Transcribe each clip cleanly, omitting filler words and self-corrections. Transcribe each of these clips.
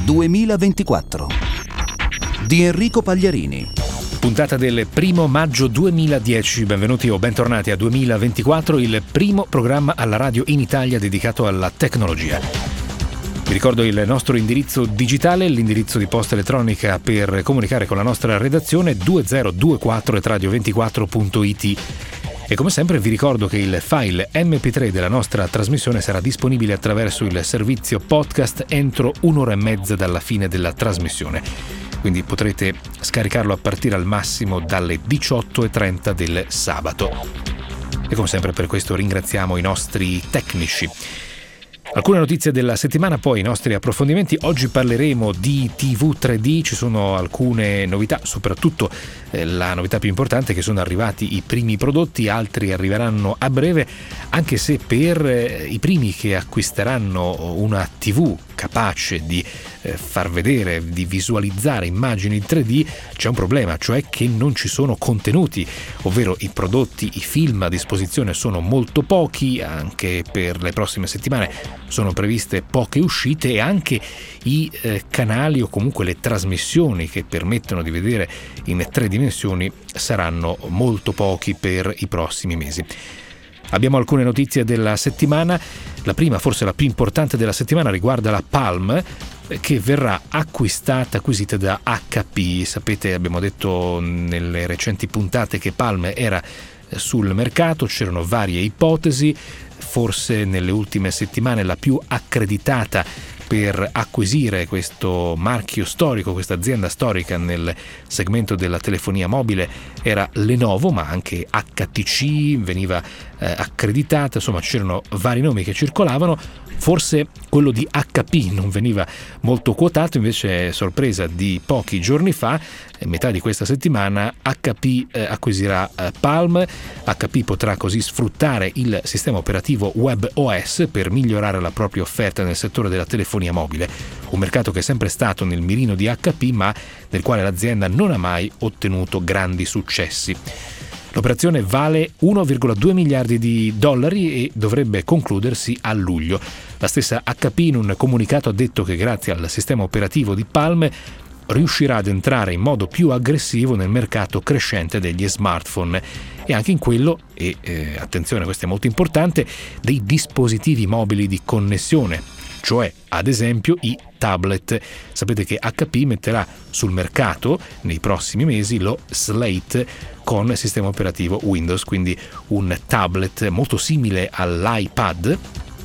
2024 di Enrico Pagliarini. Puntata del 1 maggio 2010, benvenuti o bentornati a 2024, il primo programma alla radio in Italia dedicato alla tecnologia. Vi ricordo il nostro indirizzo digitale, l'indirizzo di posta elettronica per comunicare con la nostra redazione 2024@radio24.it. E come sempre vi ricordo che il file MP3 della nostra trasmissione sarà disponibile attraverso il servizio podcast entro 1 ora e mezza dalla fine della trasmissione. Quindi potrete scaricarlo a partire al massimo dalle 18:30 del sabato. E come sempre per questo ringraziamo i nostri tecnici. Alcune notizie della settimana, poi i nostri approfondimenti. Oggi parleremo di TV 3D, ci sono alcune novità, soprattutto la novità più importante è che sono arrivati i primi prodotti, altri arriveranno a breve, anche se per i primi che acquisteranno una TV capace di far vedere, di visualizzare immagini in 3D, c'è un problema, cioè che non ci sono contenuti, ovvero i prodotti, i film a disposizione sono molto pochi, anche per le prossime settimane sono previste poche uscite e anche i canali o comunque le trasmissioni che permettono di vedere in 3 dimensioni saranno molto pochi per i prossimi mesi. Abbiamo alcune notizie della settimana. La prima, forse la più importante della settimana, riguarda la Palm, che verrà acquisita da HP. Sapete, abbiamo detto nelle recenti puntate che Palm era sul mercato, c'erano varie ipotesi, forse nelle ultime settimane la più accreditata per acquisire questo marchio storico, questa azienda storica nel segmento della telefonia mobile era Lenovo, ma anche HTC veniva accreditata, insomma c'erano vari nomi che circolavano. Forse quello di HP non veniva molto quotato, invece sorpresa di pochi giorni fa, metà di questa settimana, HP acquisirà Palm. HP potrà così sfruttare il sistema operativo WebOS per migliorare la propria offerta nel settore della telefonia mobile, un mercato che è sempre stato nel mirino di HP ma nel quale l'azienda non ha mai ottenuto grandi successi. L'operazione vale 1,2 miliardi di dollari e dovrebbe concludersi a luglio. La stessa HP in un comunicato ha detto che grazie al sistema operativo di Palm riuscirà ad entrare in modo più aggressivo nel mercato crescente degli smartphone e anche in quello, e attenzione, questo è molto importante, dei dispositivi mobili di connessione, cioè ad esempio i tablet. Sapete che HP metterà sul mercato nei prossimi mesi lo Slate con sistema operativo Windows, quindi un tablet molto simile all'iPad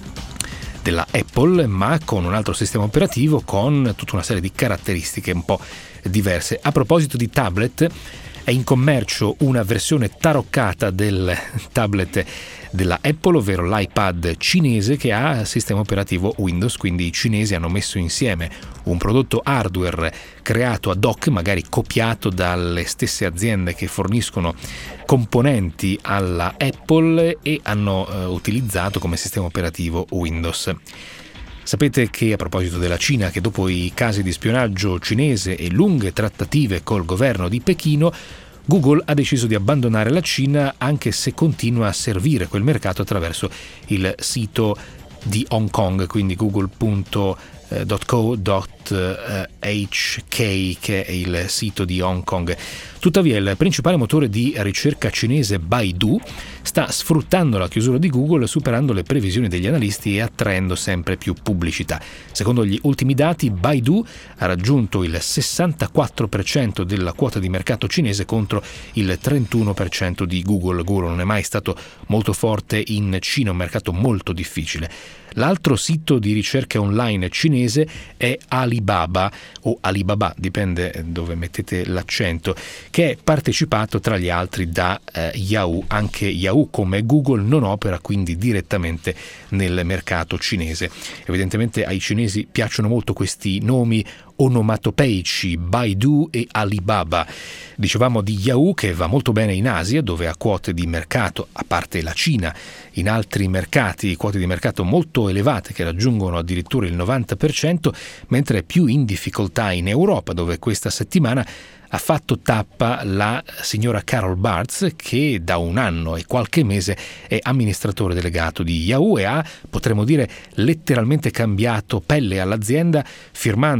della Apple, ma con un altro sistema operativo, con tutta una serie di caratteristiche un po' diverse. A proposito di tablet, è in commercio una versione taroccata del tablet della Apple, ovvero l'iPad cinese che ha sistema operativo Windows, quindi i cinesi hanno messo insieme un prodotto hardware creato ad hoc, magari copiato dalle stesse aziende che forniscono componenti alla Apple, e hanno utilizzato come sistema operativo Windows. Sapete che, a proposito della Cina, che dopo i casi di spionaggio cinese e lunghe trattative col governo di Pechino, Google ha deciso di abbandonare la Cina, anche se continua a servire quel mercato attraverso il sito di Hong Kong, quindi google.co.hk, che è il sito di Hong Kong. Tuttavia il principale motore di ricerca cinese Baidu sta sfruttando la chiusura di Google, superando le previsioni degli analisti e attraendo sempre più pubblicità. Secondo gli ultimi dati, Baidu ha raggiunto il 64% della quota di mercato cinese contro il 31% di Google. Google non è mai stato molto forte in Cina, un mercato molto difficile. L'altro sito di ricerca online cinese è Alibaba, o Alibaba, dipende dove mettete l'accento, che è partecipato tra gli altri da Yahoo. Anche Yahoo, come Google, non opera quindi direttamente nel mercato cinese. Evidentemente ai cinesi piacciono molto questi nomi onomatopeici, Baidu e Alibaba. Dicevamo di Yahoo, che va molto bene in Asia, dove ha quote di mercato, a parte la Cina, in altri mercati quote di mercato molto elevate che raggiungono addirittura il 90%, mentre è più in difficoltà in Europa, dove questa settimana ha fatto tappa la signora Carol Bartz, che da 1 anno e qualche mese è amministratore delegato di Yahoo e ha, potremmo dire, letteralmente cambiato pelle all'azienda, firmando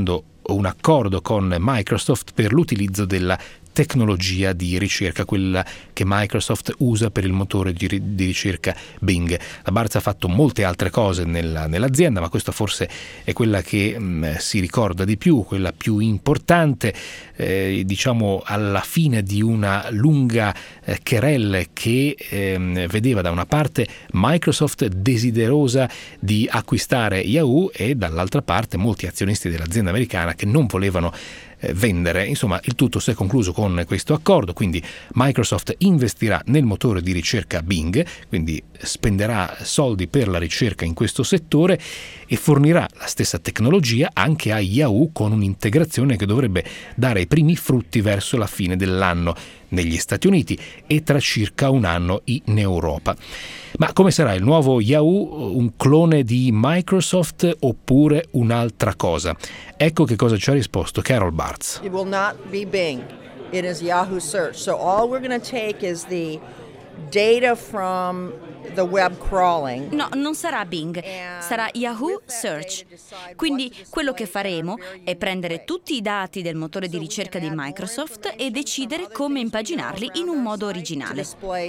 un accordo con Microsoft per l'utilizzo della tecnologia di ricerca, quella che Microsoft usa per il motore di ricerca Bing. La Bartz ha fatto molte altre cose nell'azienda, ma questa forse è quella che si ricorda di più, quella più importante, diciamo alla fine di una lunga querelle che vedeva da una parte Microsoft desiderosa di acquistare Yahoo e dall'altra parte molti azionisti dell'azienda americana che non volevano vendere. Insomma, il tutto si è concluso con questo accordo, quindi Microsoft investirà nel motore di ricerca Bing, quindi spenderà soldi per la ricerca in questo settore e fornirà la stessa tecnologia anche a Yahoo con un'integrazione che dovrebbe dare i primi frutti verso la fine dell'anno negli Stati Uniti e tra circa un anno in Europa. Ma come sarà il nuovo Yahoo? Un clone di Microsoft oppure un'altra cosa? Ecco che cosa ci ha risposto Carol Bartz. It will not be Bing. It is Yahoo Search. So all we're going to take is the data from the web crawling. No, non sarà Bing, sarà Yahoo Search. Quindi quello che faremo è prendere tutti i dati del motore di ricerca di Microsoft e decidere come impaginarli in un modo originale.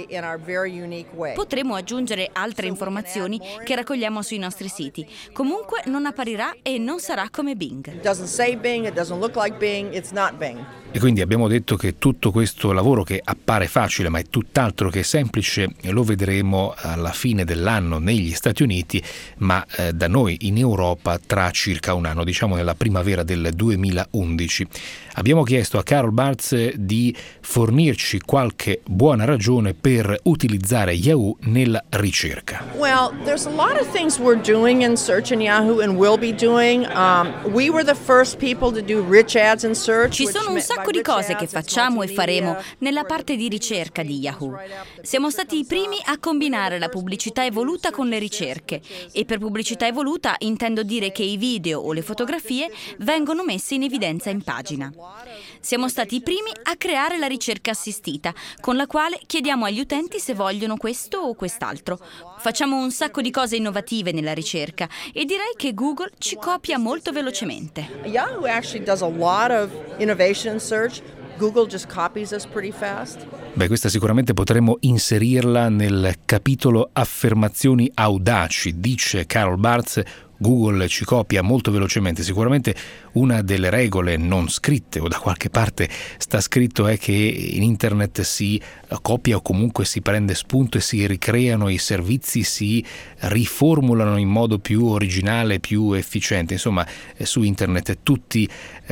Potremo aggiungere altre informazioni che raccogliamo sui nostri siti. Comunque non apparirà e non sarà come Bing. It doesn't say Bing, it doesn't look like Bing, it's not Bing. E quindi abbiamo detto che tutto questo lavoro, che appare facile ma è tutt'altro che semplice, lo vedremo alla fine dell'anno negli Stati Uniti, ma da noi in Europa tra circa un anno, diciamo nella primavera del 2011. Abbiamo chiesto a Carol Bartz di fornirci qualche buona ragione per utilizzare Yahoo nella ricerca. Well, there's a lot of things we're doing in search in Yahoo and will be doing. We were the first people to do rich ads in search. Ci sono un sacco di cose che facciamo e faremo nella parte di ricerca di Yahoo. Siamo stati i primi a combinare la pubblicità evoluta con le ricerche, e per pubblicità evoluta intendo dire che i video o le fotografie vengono messi in evidenza in pagina. Siamo stati i primi a creare la ricerca assistita, con la quale chiediamo agli utenti se vogliono questo o quest'altro. Facciamo un sacco di cose innovative nella ricerca e direi che Google ci copia molto velocemente. Yahoo actually does a lot of innovation in search. Google just copies us pretty fast. Beh, questa sicuramente potremmo inserirla nel capitolo affermazioni audaci, dice Carol Bartz. Google ci copia molto velocemente. Sicuramente una delle regole non scritte o da qualche parte sta scritto è che in internet si copia o comunque si prende spunto e si ricreano i servizi, si riformulano in modo più originale, più efficiente. Insomma, su internet tutti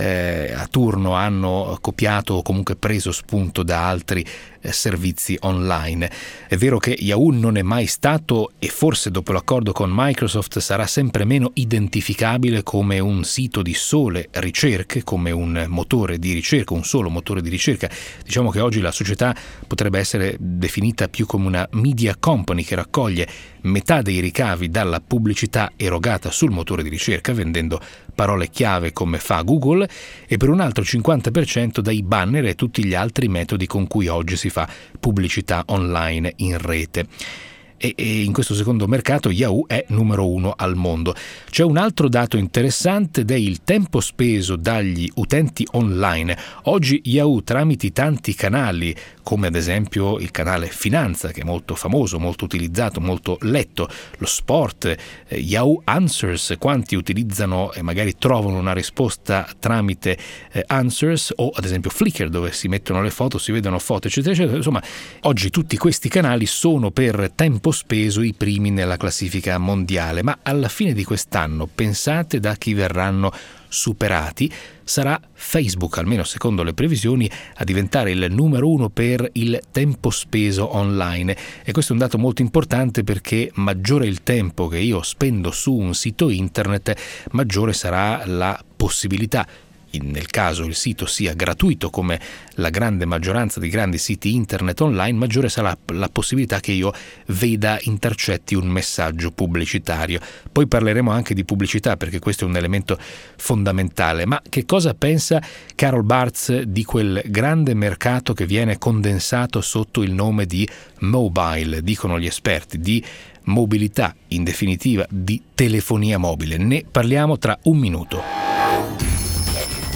a turno hanno copiato o comunque preso spunto da altri servizi online. È vero che Yahoo non è mai stato, e forse dopo l'accordo con Microsoft sarà sempre meno identificabile come un sito di sole ricerche, come un motore di ricerca, un solo motore di ricerca. Diciamo che oggi la società potrebbe essere definita più come una media company che raccoglie metà dei ricavi dalla pubblicità erogata sul motore di ricerca, vendendo parole chiave come fa Google, e per un altro 50% dai banner e tutti gli altri metodi con cui oggi si fa pubblicità online in rete. E in questo secondo mercato Yahoo è numero 1 al mondo. C'è un altro dato interessante ed è il tempo speso dagli utenti online. Oggi Yahoo, tramite tanti canali, come ad esempio il canale Finanza, che è molto famoso, molto utilizzato, molto letto, lo sport, Yahoo Answers, quanti utilizzano e magari trovano una risposta tramite Answers, o ad esempio Flickr, dove si mettono le foto, si vedono foto, eccetera, eccetera. Insomma, oggi tutti questi canali sono per tempo speso i primi nella classifica mondiale, ma alla fine di quest'anno pensate da chi verranno superati? Sarà Facebook, almeno secondo le previsioni, a diventare il numero 1 per il tempo speso online. E questo è un dato molto importante, perché maggiore il tempo che io spendo su un sito internet, maggiore sarà la possibilità, nel caso il sito sia gratuito come la grande maggioranza dei grandi siti internet online, maggiore sarà la possibilità che io veda, intercetti un messaggio pubblicitario. Poi parleremo anche di pubblicità, perché questo è un elemento fondamentale. Ma che cosa pensa Carol Bartz di quel grande mercato che viene condensato sotto il nome di mobile, dicono gli esperti, di mobilità, in definitiva di telefonia mobile? Ne parliamo tra un minuto.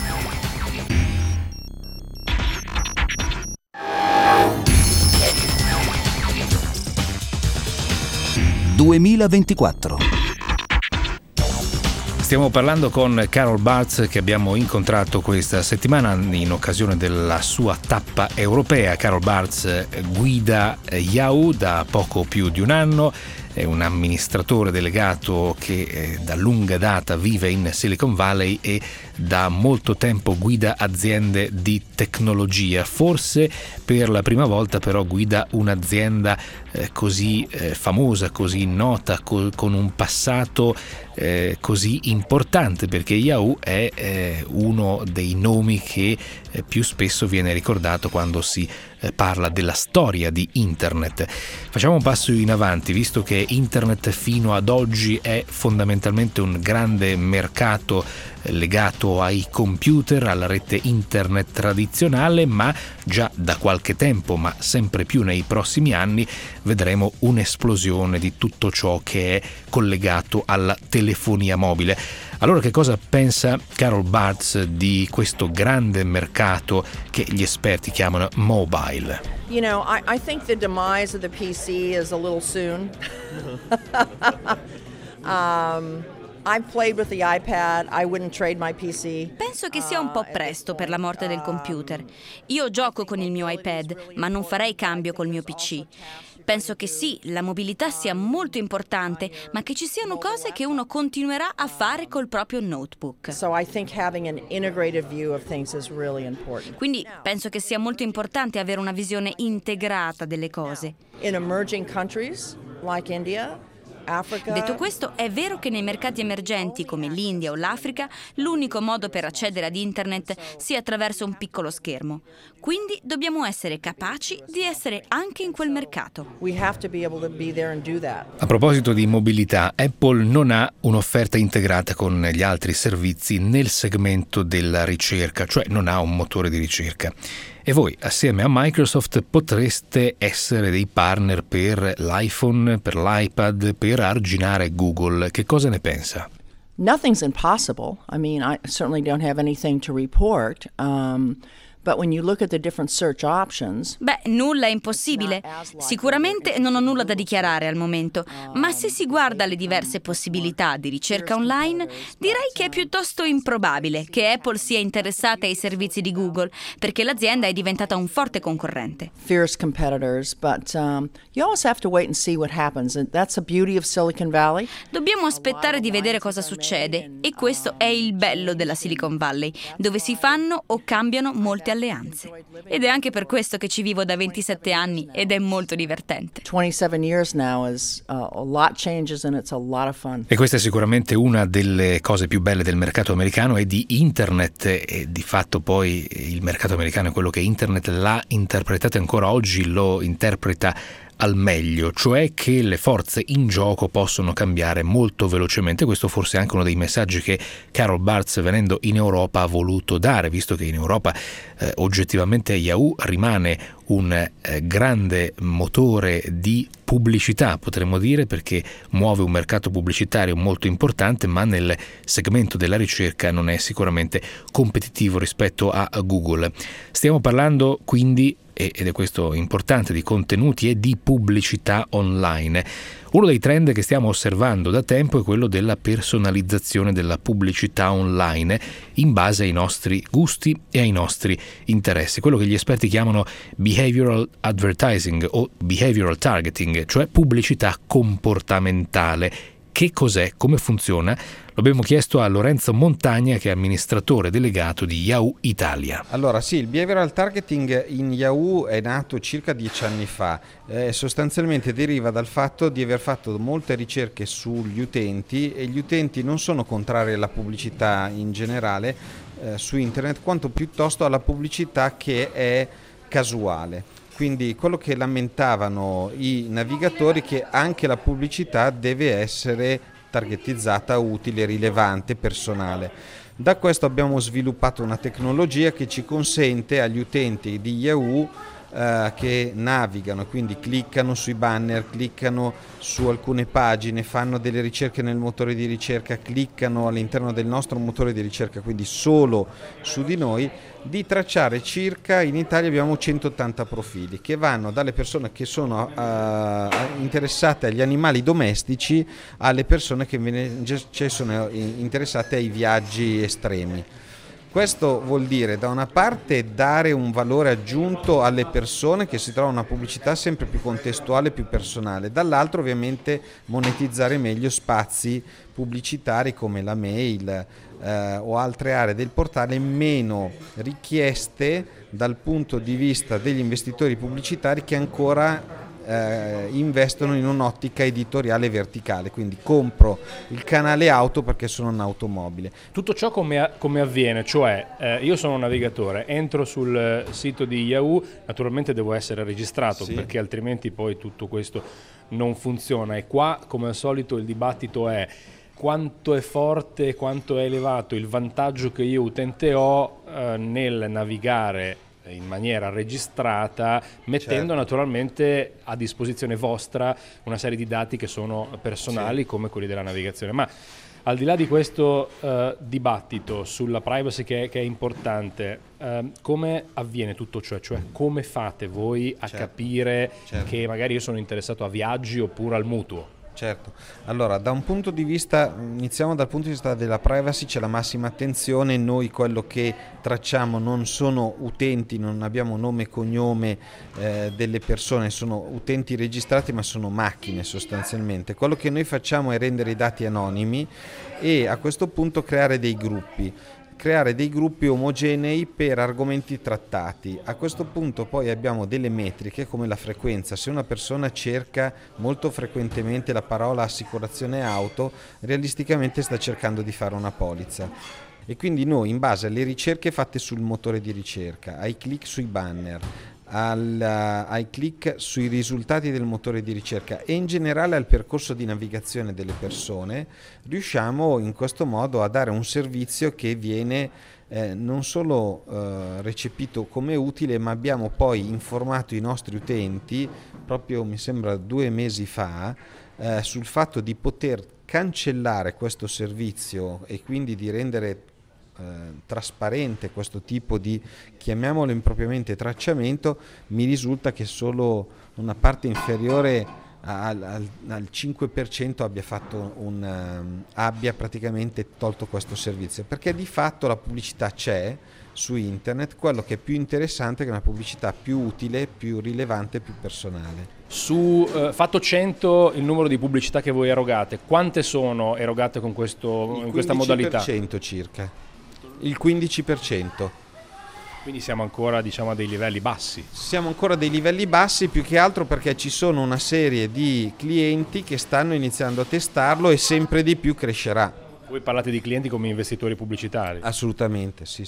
2024. Stiamo parlando con Carol Bartz, che abbiamo incontrato questa settimana in occasione della sua tappa europea. Carol Bartz guida Yahoo da poco più di un anno, è un amministratore delegato che da lunga data vive in Silicon Valley e da molto tempo guida aziende di tecnologia. Forse per la prima volta però guida un'azienda così famosa, così nota, con un passato così importante, perché Yahoo è uno dei nomi che più spesso viene ricordato quando si parla della storia di Internet. Facciamo un passo in avanti, visto che Internet fino ad oggi è fondamentalmente un grande mercato legato ai computer, alla rete Internet tradizionale, ma già da qualche tempo, ma sempre più nei prossimi anni, vedremo un'esplosione di tutto ciò che è collegato alla telefonia mobile. Allora, che cosa pensa Carol Bartz di questo grande mercato che gli esperti chiamano mobile? You know, I think the demise of the PC is a little soon. I've played with the iPad. I wouldn't trade my PC. Penso che sia un po' presto per la morte del computer. Io gioco con il mio iPad, ma non farei cambio col mio PC. Penso che sì, la mobilità sia molto importante, ma che ci siano cose che uno continuerà a fare col proprio notebook. So I think having an integrated view of things is really important. Quindi penso che sia molto importante avere una visione integrata delle cose. In emerging countries like India, Africa. Detto questo, è vero che nei mercati emergenti come l'India o l'Africa l'unico modo per accedere ad Internet sia attraverso un piccolo schermo. Quindi dobbiamo essere capaci di essere anche in quel mercato. We have to be able to be there and do that. A proposito di mobilità, Apple non ha un'offerta integrata con gli altri servizi nel segmento della ricerca, cioè non ha un motore di ricerca. E voi, assieme a Microsoft, potreste essere dei partner per l'iPhone, per l'iPad, per arginare Google. Che cosa ne pensa? Nothing's impossible. I mean, I certainly don't have anything to report. But when you look at the different search options, nulla è impossibile. Sicuramente non ho nulla da dichiarare al momento, ma se si guarda le diverse possibilità di ricerca online, direi che è piuttosto improbabile che Apple sia interessata ai servizi di Google, perché l'azienda è diventata un forte concorrente. Fierce competitors, but you always have to wait and see what happens. And that's the beauty of Silicon Valley. Dobbiamo aspettare di vedere cosa succede, e questo è il bello della Silicon Valley, dove si fanno o cambiano molte alleanze. Ed è anche per questo che ci vivo da 27 anni ed è molto divertente. 27 years now is a lot changes and it's a lot of fun. E questa è sicuramente una delle cose più belle del mercato americano e di Internet, e di fatto poi il mercato americano è quello che Internet l'ha interpretato e ancora oggi lo interpreta al meglio, cioè che le forze in gioco possono cambiare molto velocemente. Questo forse è anche uno dei messaggi che Carol Bartz, venendo in Europa, ha voluto dare, visto che in Europa oggettivamente Yahoo rimane un grande motore di pubblicità, potremmo dire, perché muove un mercato pubblicitario molto importante, ma nel segmento della ricerca non è sicuramente competitivo rispetto a Google. Stiamo parlando quindi, ed è questo importante, di contenuti e di pubblicità online. Uno dei trend che stiamo osservando da tempo è quello della personalizzazione della pubblicità online in base ai nostri gusti e ai nostri interessi, quello che gli esperti chiamano behavioral advertising o behavioral targeting, cioè pubblicità comportamentale. Che cos'è? Come funziona? Lo abbiamo chiesto a Lorenzo Montagna, che è amministratore delegato di Yahoo Italia. Allora sì, il behavioral targeting in Yahoo è nato circa 10 anni fa. Sostanzialmente deriva dal fatto di aver fatto molte ricerche sugli utenti, e gli utenti non sono contrari alla pubblicità in generale su internet, quanto piuttosto alla pubblicità che è casuale. Quindi quello che lamentavano i navigatori, che anche la pubblicità deve essere targetizzata, utile, rilevante, personale. Da questo abbiamo sviluppato una tecnologia che ci consente agli utenti di Yahoo che navigano, quindi cliccano sui banner, cliccano su alcune pagine, fanno delle ricerche nel motore di ricerca, cliccano all'interno del nostro motore di ricerca, quindi solo su di noi, di tracciare circa, in Italia abbiamo 180 profili che vanno dalle persone che sono interessate agli animali domestici alle persone che invece sono interessate ai viaggi estremi. Questo vuol dire da una parte dare un valore aggiunto alle persone che si trovano una pubblicità sempre più contestuale, più personale, dall'altro ovviamente monetizzare meglio spazi pubblicitari come la mail o altre aree del portale meno richieste dal punto di vista degli investitori pubblicitari che ancora investono in un'ottica editoriale verticale, quindi compro il canale auto perché sono un'automobile. Tutto ciò come avviene? Cioè io sono un navigatore, entro sul sito di Yahoo, naturalmente devo essere registrato, sì, perché altrimenti poi tutto questo non funziona, e qua come al solito il dibattito è quanto è forte, quanto è elevato il vantaggio che io utente ho nel navigare in maniera registrata, mettendo certo, naturalmente a disposizione vostra una serie di dati che sono personali, sì, come quelli della navigazione. Ma al di là di questo dibattito sulla privacy che è importante, come avviene tutto ciò? Cioè come fate voi a capire che magari io sono interessato a viaggi oppure al mutuo? Certo, allora da un punto di vista, iniziamo dal punto di vista della privacy, c'è la massima attenzione, noi quello che tracciamo non sono utenti, non abbiamo nome e cognome delle persone, sono utenti registrati ma sono macchine sostanzialmente, quello che noi facciamo è rendere i dati anonimi e a questo punto creare dei gruppi omogenei per argomenti trattati. A questo punto poi abbiamo delle metriche come la frequenza. Se una persona cerca molto frequentemente la parola assicurazione auto, realisticamente sta cercando di fare una polizza. E quindi noi, in base alle ricerche fatte sul motore di ricerca, ai click sui banner, ai click sui risultati del motore di ricerca e in generale al percorso di navigazione delle persone, riusciamo in questo modo a dare un servizio che viene non solo recepito come utile, ma abbiamo poi informato i nostri utenti proprio mi sembra 2 mesi fa sul fatto di poter cancellare questo servizio e quindi di rendere trasparente questo tipo di, chiamiamolo impropriamente, tracciamento. Mi risulta che solo una parte inferiore al 5% abbia praticamente tolto questo servizio, perché di fatto la pubblicità c'è su internet, quello che è più interessante è che è una pubblicità più utile, più rilevante, più personale. Su fatto 100 il numero di pubblicità che voi erogate, quante sono erogate con in questa modalità? Il 15% circa. Il 15%. Quindi siamo ancora, diciamo, a dei livelli bassi. Siamo ancora a dei livelli bassi, più che altro perché ci sono una serie di clienti che stanno iniziando a testarlo e sempre di più crescerà. Voi parlate di clienti come investitori pubblicitari? Assolutamente, sì.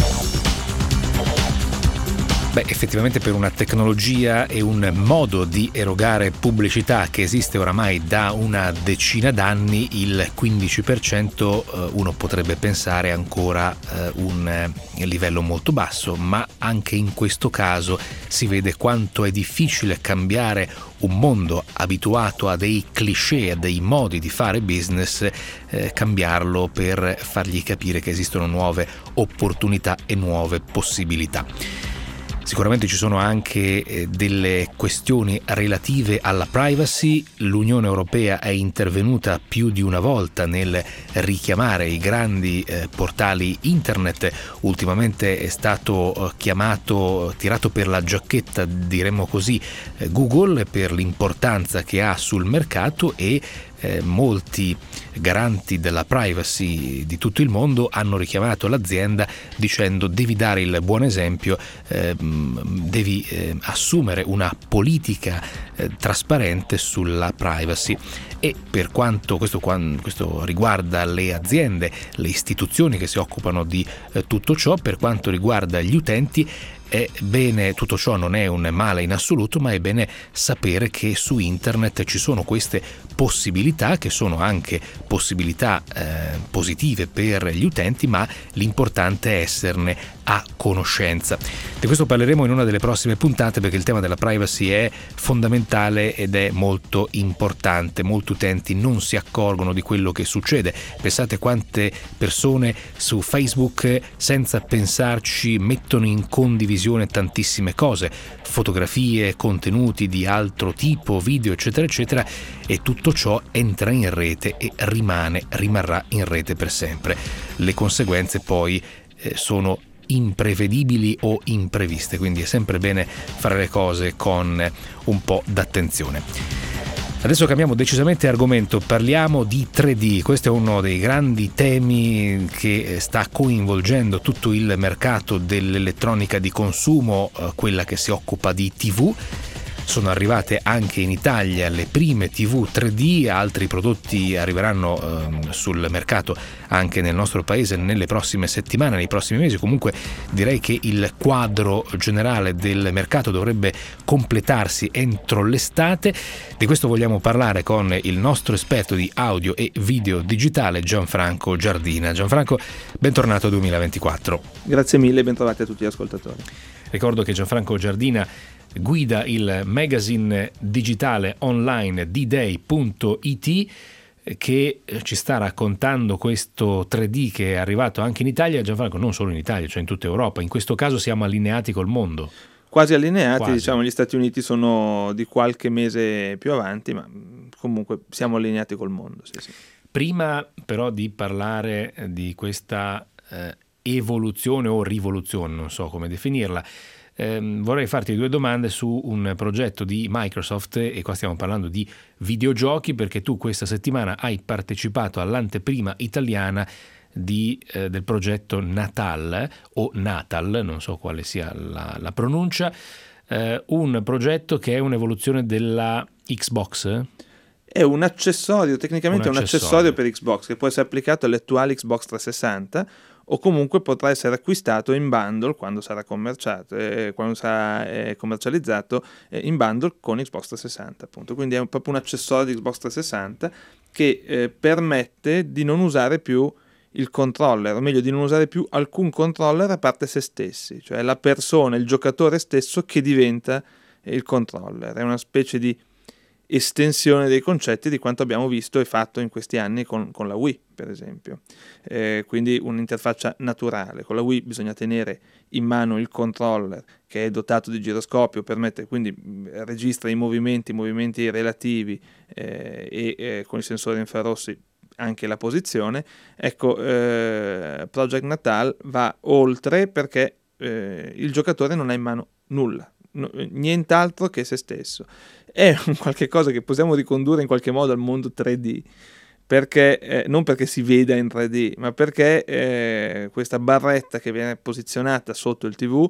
Beh, effettivamente per una tecnologia e un modo di erogare pubblicità che esiste oramai da una decina d'anni, il 15% uno potrebbe pensare ancora un livello molto basso, ma anche in questo caso si vede quanto è difficile cambiare un mondo abituato a dei cliché, a dei modi di fare business, cambiarlo per fargli capire che esistono nuove opportunità e nuove possibilità. Sicuramente ci sono anche delle questioni relative alla privacy. L'Unione Europea è intervenuta più di una volta nel richiamare i grandi portali internet. Ultimamente è stato tirato per la giacchetta, diremmo così, Google per l'importanza che ha sul mercato e molti garanti della privacy di tutto il mondo hanno richiamato l'azienda dicendo: devi dare il buon esempio, devi assumere una politica trasparente sulla privacy. E per quanto questo riguarda le aziende, le istituzioni che si occupano di tutto ciò, per quanto riguarda gli utenti è bene, tutto ciò non è un male in assoluto, ma è bene sapere che su internet ci sono queste possibilità, che sono anche possibilità positive per gli utenti, ma l'importante è esserne a conoscenza. Di questo parleremo in una delle prossime puntate, perché il tema della privacy è fondamentale ed è molto importante. Molti utenti non si accorgono di quello che succede. Pensate quante persone su Facebook, senza pensarci, mettono in condivisione tantissime cose, fotografie, contenuti di altro tipo, video, eccetera eccetera, e tutto ciò entra in rete e rimarrà in rete per sempre. Le conseguenze poi sono imprevedibili o impreviste, quindi è sempre bene fare le cose con un po' d'attenzione. Adesso cambiamo decisamente argomento, parliamo di 3D. Questo è uno dei grandi temi che sta coinvolgendo tutto il mercato dell'elettronica di consumo, quella che si occupa di TV. Sono arrivate anche in Italia le prime TV 3D, altri prodotti arriveranno sul mercato anche nel nostro paese nelle prossime settimane, nei prossimi mesi. Comunque direi che il quadro generale del mercato dovrebbe completarsi entro l'estate. Di questo vogliamo parlare con il nostro esperto di audio e video digitale, Gianfranco Giardina. Gianfranco, bentornato 2024. Grazie mille, bentrovati a tutti gli ascoltatori. Ricordo che Gianfranco Giardina guida il magazine digitale online D-Day.it, che ci sta raccontando questo 3D che è arrivato anche in Italia. Gianfranco, non solo in Italia, cioè in tutta Europa. In questo caso siamo allineati col mondo. Quasi allineati, Quasi. Diciamo, gli Stati Uniti sono di qualche mese più avanti, ma comunque siamo allineati col mondo. Sì. Prima però di parlare di questa evoluzione o rivoluzione, non so come definirla, vorrei farti due domande su un progetto di Microsoft, e qua stiamo parlando di videogiochi, perché tu questa settimana hai partecipato all'anteprima italiana del progetto Natal, o Natal, non so quale sia la pronuncia, un progetto che è un'evoluzione della Xbox. È un accessorio, tecnicamente è un accessorio per Xbox che può essere applicato alle attuali Xbox 360, o comunque potrà essere acquistato in bundle quando sarà commercializzato in bundle con Xbox 360, appunto. Quindi è proprio un accessorio di Xbox 360 che permette di non usare più il controller, o meglio di non usare più alcun controller a parte se stessi, cioè la persona, il giocatore stesso che diventa il controller. È una specie di estensione dei concetti di quanto abbiamo visto e fatto in questi anni con la Wii, per esempio. Quindi un'interfaccia naturale. Con la Wii bisogna tenere in mano il controller, che è dotato di giroscopio, permette, quindi registra i movimenti relativi, e con i sensori infrarossi anche la posizione. Ecco, Project Natal va oltre, perché il giocatore non ha in mano nulla, nient'altro che se stesso. È un qualche cosa che possiamo ricondurre in qualche modo al mondo 3D, perché non perché si veda in 3D, ma perché questa barretta che viene posizionata sotto il TV,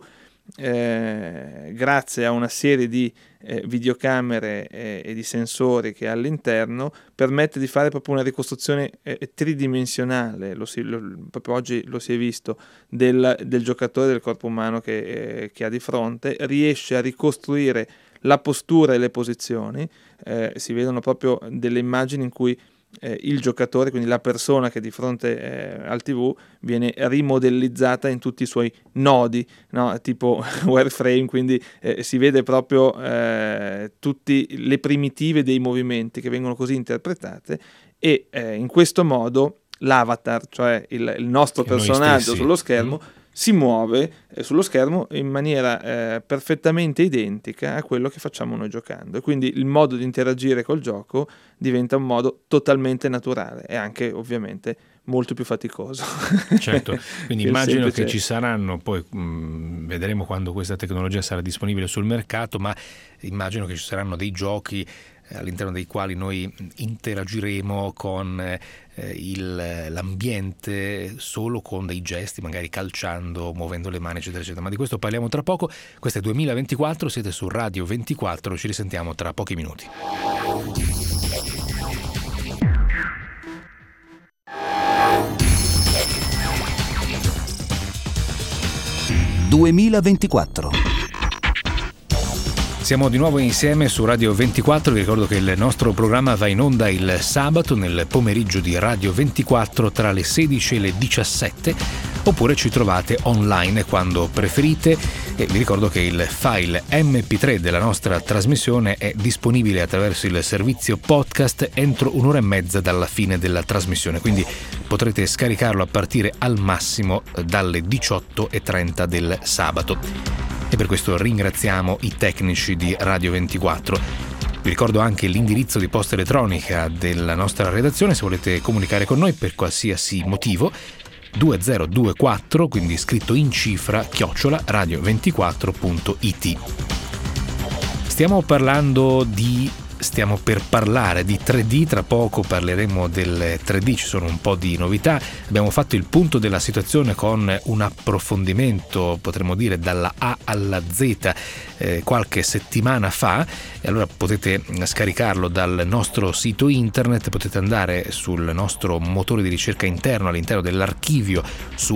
grazie a una serie di videocamere e di sensori che ha all'interno, permette di fare proprio una ricostruzione tridimensionale. Proprio oggi lo si è visto del giocatore, del corpo umano che ha di fronte. Riesce a ricostruire la postura e le posizioni. Si vedono proprio delle immagini in cui il giocatore, quindi la persona che è di fronte al TV, viene rimodellizzata in tutti i suoi nodi, no? Tipo wireframe, quindi si vede proprio tutte le primitive dei movimenti che vengono così interpretate, e in questo modo l'avatar, cioè il nostro personaggio sullo schermo, si muove sullo schermo in maniera perfettamente identica a quello che facciamo noi giocando, e quindi il modo di interagire col gioco diventa un modo totalmente naturale e anche ovviamente molto più faticoso. Certo, quindi immagino che ci saranno, poi vedremo quando questa tecnologia sarà disponibile sul mercato, ma immagino che ci saranno dei giochi all'interno dei quali noi interagiremo con l'ambiente solo con dei gesti, magari calciando, muovendo le mani, eccetera eccetera. Ma di questo parliamo tra poco. Questo è 2024, siete su Radio 24, ci risentiamo tra pochi minuti. 2024. Siamo di nuovo insieme su Radio 24, vi ricordo che il nostro programma va in onda il sabato nel pomeriggio di Radio 24 tra le 16 e le 17, oppure ci trovate online quando preferite, e vi ricordo che il file MP3 della nostra trasmissione è disponibile attraverso il servizio podcast entro un'ora e mezza dalla fine della trasmissione, quindi potrete scaricarlo a partire al massimo dalle 18:30 del sabato. E per questo ringraziamo i tecnici di Radio 24. Vi ricordo anche l'indirizzo di posta elettronica della nostra redazione se volete comunicare con noi per qualsiasi motivo: 2024, quindi scritto in cifra, @radio24.it. Stiamo per parlare di 3D, tra poco parleremo del 3D, ci sono un po' di novità. Abbiamo fatto il punto della situazione con un approfondimento, potremmo dire dalla A alla Z, qualche settimana fa, e allora potete scaricarlo dal nostro sito internet, potete andare sul nostro motore di ricerca interno all'interno dell'archivio su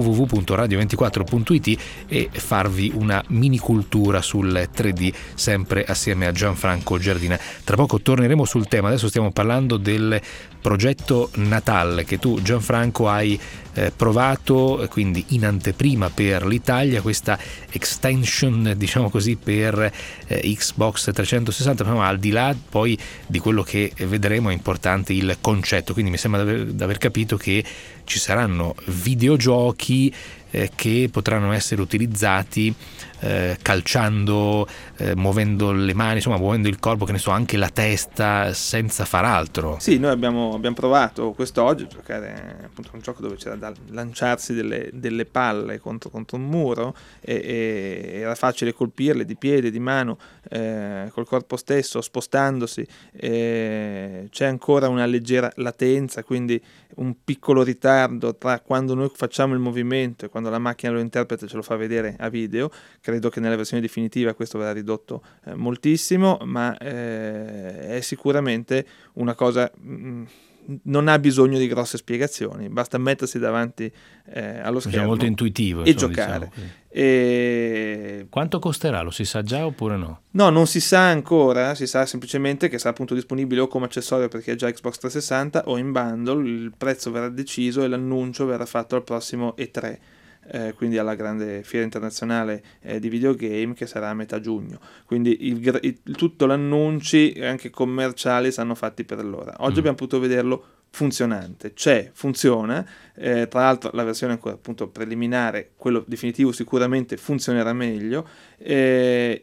www.radio24.it e farvi una mini cultura sul 3D, sempre assieme a Gianfranco Giardina. Tra poco torneremo sul tema, adesso stiamo parlando del progetto Natal che tu, Gianfranco, hai provato, quindi in anteprima per l'Italia, questa extension, diciamo così, per Xbox 360, ma al di là poi di quello che vedremo è importante il concetto, quindi mi sembra d'aver capito che ci saranno videogiochi che potranno essere utilizzati calciando, muovendo le mani, insomma muovendo il corpo, che ne so, anche la testa, senza far altro. Sì, noi abbiamo provato quest'oggi a giocare appunto a un gioco dove c'era da lanciarsi delle palle contro un muro e era facile colpirle di piede, di mano, col corpo stesso, spostandosi. C'è ancora una leggera latenza, quindi un piccolo ritardo tra quando noi facciamo il movimento e quando la macchina lo interpreta e ce lo fa vedere a video. Credo che nella versione definitiva questo verrà ridotto moltissimo, ma è sicuramente una cosa, non ha bisogno di grosse spiegazioni, basta mettersi davanti allo schermo, è molto intuitivo, e giocare. Diciamo. E... Quanto costerà? Lo si sa già oppure no? No, non si sa ancora, si sa semplicemente che sarà appunto disponibile o come accessorio per chi ha già Xbox 360 o in bundle. Il prezzo verrà deciso e l'annuncio verrà fatto al prossimo E3. Quindi alla grande fiera internazionale di videogame, che sarà a metà giugno, quindi tutto l'annunci anche commerciali saranno fatti per allora. Oggi abbiamo potuto vederlo funzionante, funziona, tra l'altro la versione ancora appunto preliminare, quello definitivo sicuramente funzionerà meglio, è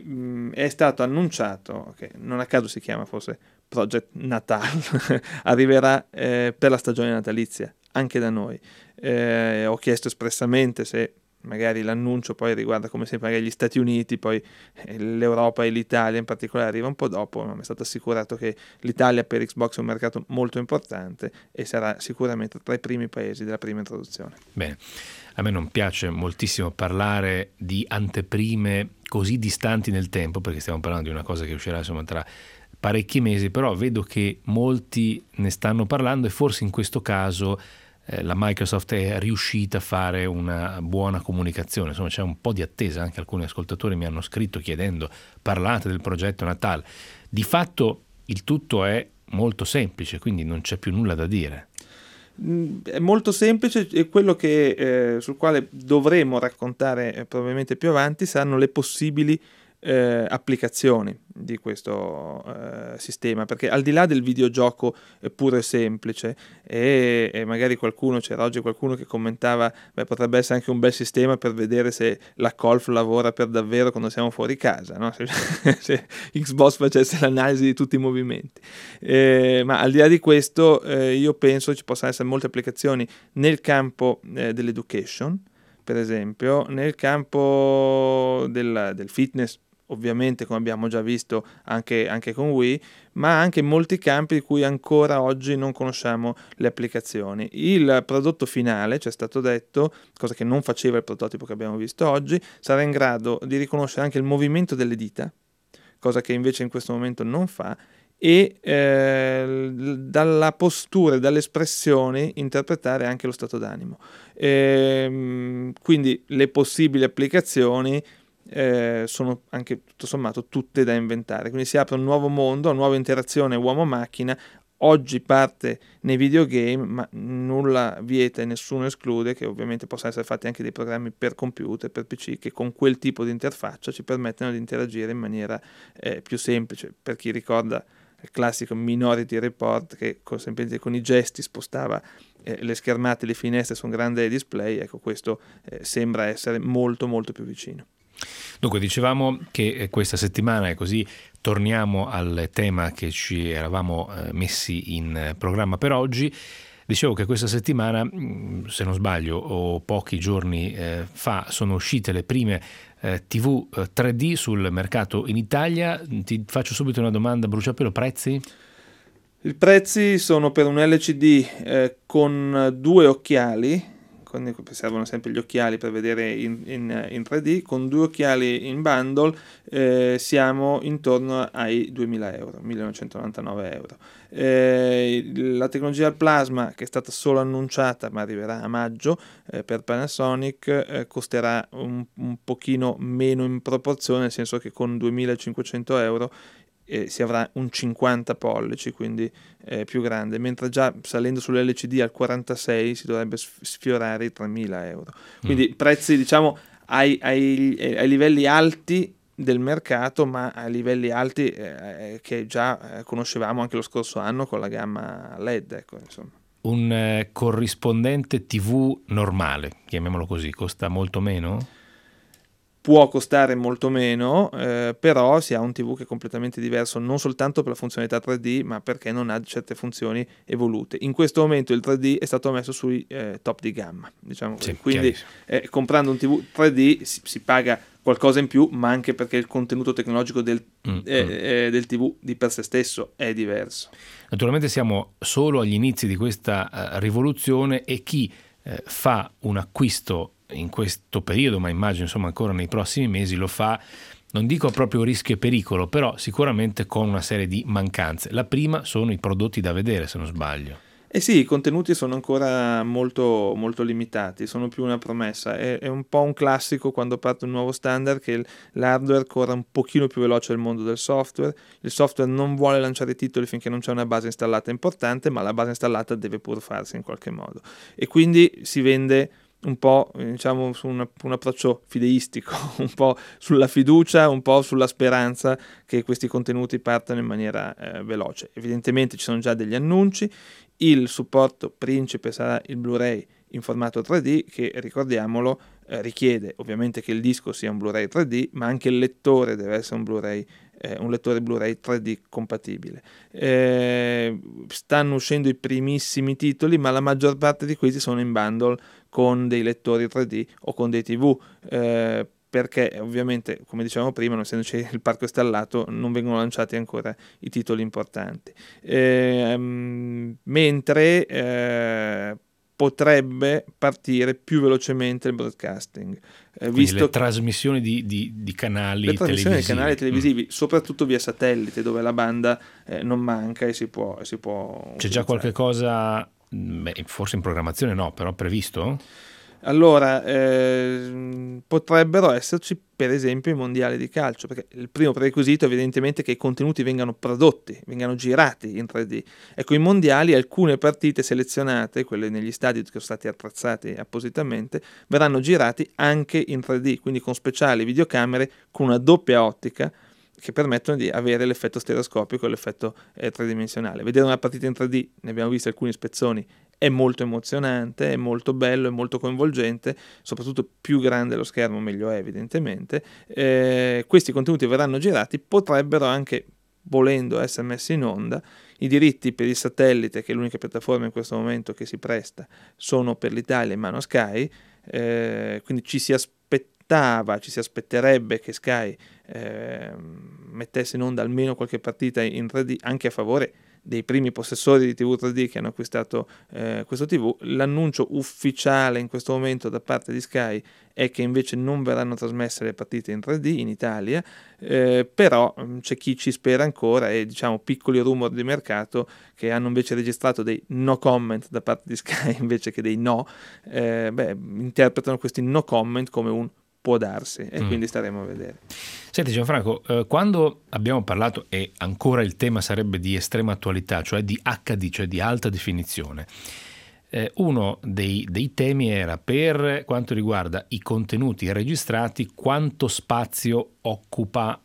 stato annunciato che non a caso si chiama forse Project Natal, arriverà per la stagione natalizia anche da noi. Ho chiesto espressamente se magari l'annuncio poi riguarda come sempre magari gli Stati Uniti, poi l'Europa e l'Italia in particolare arriva un po' dopo, ma mi è stato assicurato che l'Italia per Xbox è un mercato molto importante e sarà sicuramente tra i primi paesi della prima introduzione. Bene, a me non piace moltissimo parlare di anteprime così distanti nel tempo, perché stiamo parlando di una cosa che uscirà insomma tra parecchi mesi, però vedo che molti ne stanno parlando e forse in questo caso la Microsoft è riuscita a fare una buona comunicazione. Insomma, c'è un po' di attesa, anche alcuni ascoltatori mi hanno scritto chiedendo: parlate del progetto Natal. Di fatto il tutto è molto semplice, quindi non c'è più nulla da dire. È molto semplice, e quello che sul quale dovremo raccontare probabilmente più avanti saranno le possibili applicazioni di questo sistema, perché al di là del videogioco puro e semplice, e magari c'era oggi qualcuno che commentava potrebbe essere anche un bel sistema per vedere se la Colf lavora per davvero quando siamo fuori casa, no? se Xbox facesse l'analisi di tutti i movimenti, ma al di là di questo io penso ci possano essere molte applicazioni nel campo dell'education, per esempio, nel campo del fitness, ovviamente come abbiamo già visto anche con Wii, ma anche in molti campi di cui ancora oggi non conosciamo le applicazioni. Il prodotto finale, ci è stato detto, cosa che non faceva il prototipo che abbiamo visto oggi, sarà in grado di riconoscere anche il movimento delle dita, cosa che invece in questo momento non fa, e dalla postura e dalle espressioni interpretare anche lo stato d'animo. Quindi le possibili applicazioni sono anche tutto sommato tutte da inventare, quindi si apre un nuovo mondo, una nuova interazione uomo-macchina. Oggi parte nei videogame, ma nulla vieta e nessuno esclude che ovviamente possano essere fatti anche dei programmi per computer, per PC, che con quel tipo di interfaccia ci permettono di interagire in maniera più semplice. Per chi ricorda il classico Minority Report, che semplicemente con i gesti spostava le schermate, le finestre su un grande display, ecco, questo sembra essere molto molto più vicino. Dunque, dicevamo che questa settimana, e così torniamo al tema che ci eravamo messi in programma per oggi. Dicevo che questa settimana, se non sbaglio, o pochi giorni fa, sono uscite le prime TV 3D sul mercato in Italia. Ti faccio subito una domanda a bruciapelo: prezzi? I prezzi sono per un LCD con 2 occhiali, servono sempre gli occhiali per vedere in 3D, con 2 occhiali in bundle siamo intorno ai 2.000 euro, 1.999 euro. La tecnologia al plasma, che è stata solo annunciata ma arriverà a maggio per Panasonic, costerà un pochino meno in proporzione, nel senso che con 2.500 euro si avrà un 50 pollici, quindi più grande, mentre già salendo sull'LCD al 46 si dovrebbe sfiorare i 3.000 euro. Quindi prezzi, diciamo, ai livelli alti del mercato, ma a livelli alti che già conoscevamo anche lo scorso anno con la gamma LED, ecco, insomma. Un corrispondente TV normale, chiamiamolo così, costa molto meno? Può costare molto meno, però si ha un TV che è completamente diverso, non soltanto per la funzionalità 3D, ma perché non ha certe funzioni evolute. In questo momento il 3D è stato messo sui top di gamma, diciamo così. Sì, quindi comprando un TV 3D si paga qualcosa in più, ma anche perché il contenuto tecnologico del TV di per sé stesso è diverso. Naturalmente siamo solo agli inizi di questa rivoluzione, e chi fa un acquisto in questo periodo, ma immagino insomma ancora nei prossimi mesi, lo fa, non dico proprio rischio e pericolo, però sicuramente con una serie di mancanze. La prima sono i prodotti da vedere, se non sbaglio. Eh sì, i contenuti sono ancora molto, molto limitati, sono più una promessa. È un po' un classico quando parte un nuovo standard, che l'hardware corra un pochino più veloce del mondo del software. Il software non vuole lanciare titoli finché non c'è una base installata importante, ma la base installata deve pur farsi in qualche modo. E quindi si vende un po', diciamo, su un approccio fideistico, un po' sulla fiducia, un po' sulla speranza che questi contenuti partano in maniera veloce. Evidentemente ci sono già degli annunci. Il supporto principe sarà il Blu-ray in formato 3D, che, ricordiamolo, richiede ovviamente che il disco sia un Blu-ray 3D, ma anche il lettore deve essere un lettore Blu-ray 3D compatibile. Stanno uscendo i primissimi titoli, ma la maggior parte di questi sono in bundle con dei lettori 3D o con dei TV, perché ovviamente, come dicevamo prima, non essendoci il parco installato, non vengono lanciati ancora i titoli importanti, mentre potrebbe partire più velocemente il broadcasting, visto le trasmissioni di canali televisivi, soprattutto via satellite, dove la banda non manca e si può C'è utilizzare. già qualche cosa, forse in programmazione no, però previsto? Allora, potrebbero esserci per esempio i mondiali di calcio, perché il primo prerequisito è evidentemente che i contenuti vengano prodotti, vengano girati in 3D. Ecco, i mondiali, alcune partite selezionate, quelle negli stadi che sono stati attrezzati appositamente, verranno girati anche in 3D, quindi con speciali videocamere con una doppia ottica che permettono di avere l'effetto stereoscopico e l'effetto tridimensionale. Vedere una partita in 3D, ne abbiamo visto alcuni spezzoni, è molto emozionante, è molto bello, è molto coinvolgente, soprattutto più grande lo schermo meglio è, evidentemente. Questi contenuti verranno girati, potrebbero anche, volendo, essere messi in onda. I diritti per il satellite, che è l'unica piattaforma in questo momento che si presta, sono per l'Italia in mano a Sky, quindi ci si aspetterebbe che Sky mettesse in onda almeno qualche partita in 3D anche a favore dei primi possessori di TV 3D che hanno acquistato questo TV. L'annuncio ufficiale in questo momento da parte di Sky è che invece non verranno trasmesse le partite in 3D in Italia, però c'è chi ci spera ancora, e diciamo piccoli rumor di mercato che hanno invece registrato dei no comment da parte di Sky invece che dei no, interpretano questi no comment come un può darsi, e quindi staremo a vedere. Senti Gianfranco, quando abbiamo parlato, e ancora il tema sarebbe di estrema attualità, cioè di HD, cioè di alta definizione, uno dei temi era, per quanto riguarda i contenuti registrati, quanto spazio occupa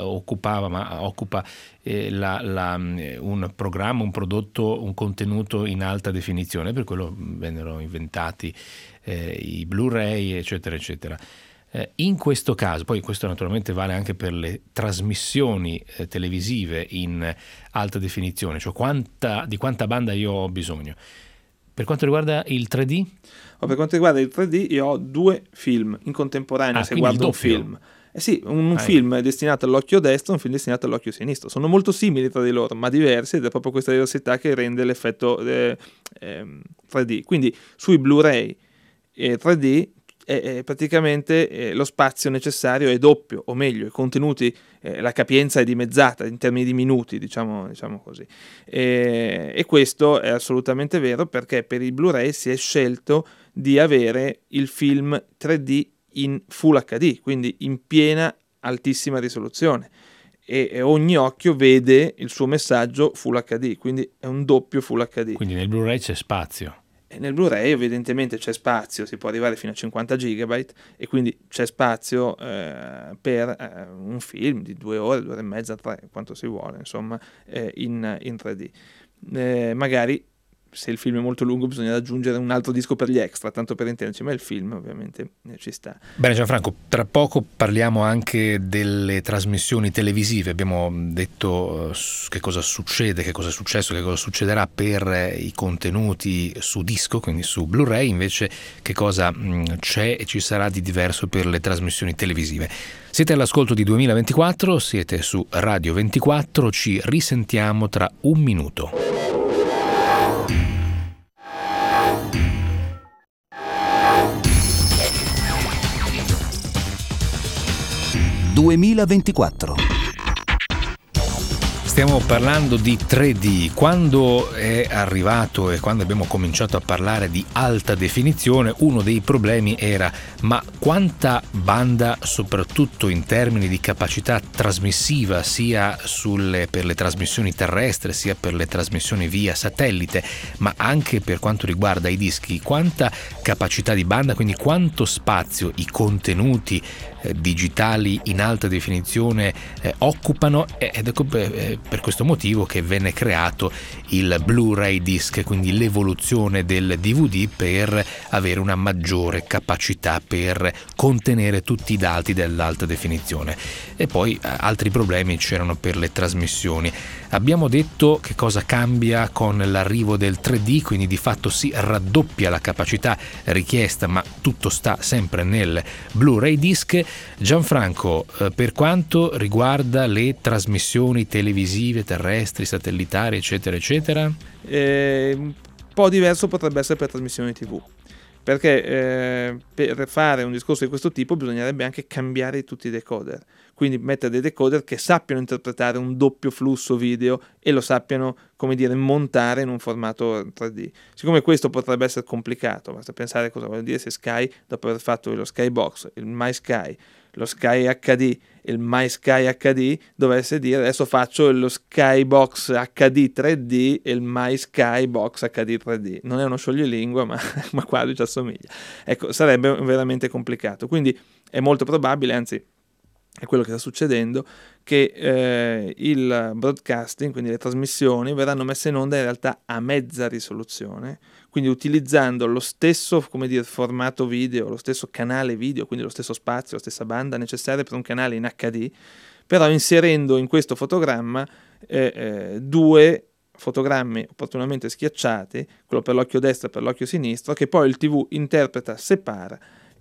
un programma, un prodotto, un contenuto in alta definizione. Per quello vennero inventati i Blu-ray, eccetera eccetera. In questo caso, poi questo naturalmente vale anche per le trasmissioni televisive in alta definizione, cioè di quanta banda io ho bisogno. Per quanto riguarda il 3D? Per quanto riguarda il 3D, io ho 2 film in contemporanea, se guardo un film. Sì, un film destinato all'occhio destro e un film destinato all'occhio sinistro. Sono molto simili tra di loro, ma diversi, ed è proprio questa diversità che rende l'effetto 3D. Quindi sui Blu-ray 3D praticamente lo spazio necessario è doppio, o meglio, i contenuti, la capienza è dimezzata in termini di minuti, diciamo così. E questo è assolutamente vero, perché per il Blu-ray si è scelto di avere il film 3D in Full HD, quindi in piena altissima risoluzione, e ogni occhio vede il suo messaggio Full HD, quindi è un doppio Full HD. Quindi nel Blu-ray c'è spazio. Nel Blu-ray evidentemente c'è spazio, si può arrivare fino a 50 GB, e quindi c'è spazio per un film di 2 ore, 2 ore e mezza, 3, quanto si vuole, insomma, in 3D. Magari se il film è molto lungo bisogna aggiungere un altro disco per gli extra, tanto per intenderci, ma il film ovviamente ci sta. Bene Gianfranco, tra poco parliamo anche delle trasmissioni televisive. Abbiamo detto che cosa succede, che cosa è successo, che cosa succederà per i contenuti su disco, quindi su Blu-ray. Invece che cosa c'è e ci sarà di diverso per le trasmissioni televisive. Siete all'ascolto di 2024, siete su Radio 24, ci risentiamo tra un minuto. Stiamo parlando di 3D. Quando è arrivato e quando abbiamo cominciato a parlare di alta definizione, uno dei problemi era: ma quanta banda, soprattutto in termini di capacità trasmissiva, sia per le trasmissioni terrestri, sia per le trasmissioni via satellite, ma anche per quanto riguarda i dischi, quanta capacità di banda, quindi quanto spazio i contenuti digitali in alta definizione occupano, ed ecco per questo motivo che venne creato il Blu-ray disc, quindi l'evoluzione del DVD per avere una maggiore capacità per contenere tutti i dati dell'alta definizione. E poi altri problemi c'erano per le trasmissioni. Abbiamo detto che cosa cambia con l'arrivo del 3D, quindi di fatto si raddoppia la capacità richiesta, ma tutto sta sempre nel Blu-ray disc. Gianfranco, per quanto riguarda le trasmissioni televisive, terrestri, satellitari, eccetera, eccetera? Un po' diverso potrebbe essere per trasmissioni TV, perché per fare un discorso di questo tipo bisognerebbe anche cambiare tutti i decoder, quindi mettere dei decoder che sappiano interpretare un doppio flusso video e lo sappiano, come dire, montare in un formato 3D. Siccome questo potrebbe essere complicato, basta pensare cosa vuol dire se Sky, dopo aver fatto lo Skybox, il MySky, lo Sky HD, il MySky HD, dovesse dire adesso faccio lo Skybox HD 3D e il MySkybox HD 3D. Non è uno scioglilingua, ma quasi ci assomiglia. Ecco, sarebbe veramente complicato. Quindi è molto probabile, anzi è quello che sta succedendo, che il broadcasting, quindi le trasmissioni, verranno messe in onda in realtà a mezza risoluzione, quindi utilizzando lo stesso, come dire, formato video, lo stesso canale video, quindi lo stesso spazio, la stessa banda necessaria per un canale in HD, però inserendo in questo fotogramma 2 fotogrammi opportunamente schiacciati, quello per l'occhio destro e per l'occhio sinistro, che poi il TV interpreta, separa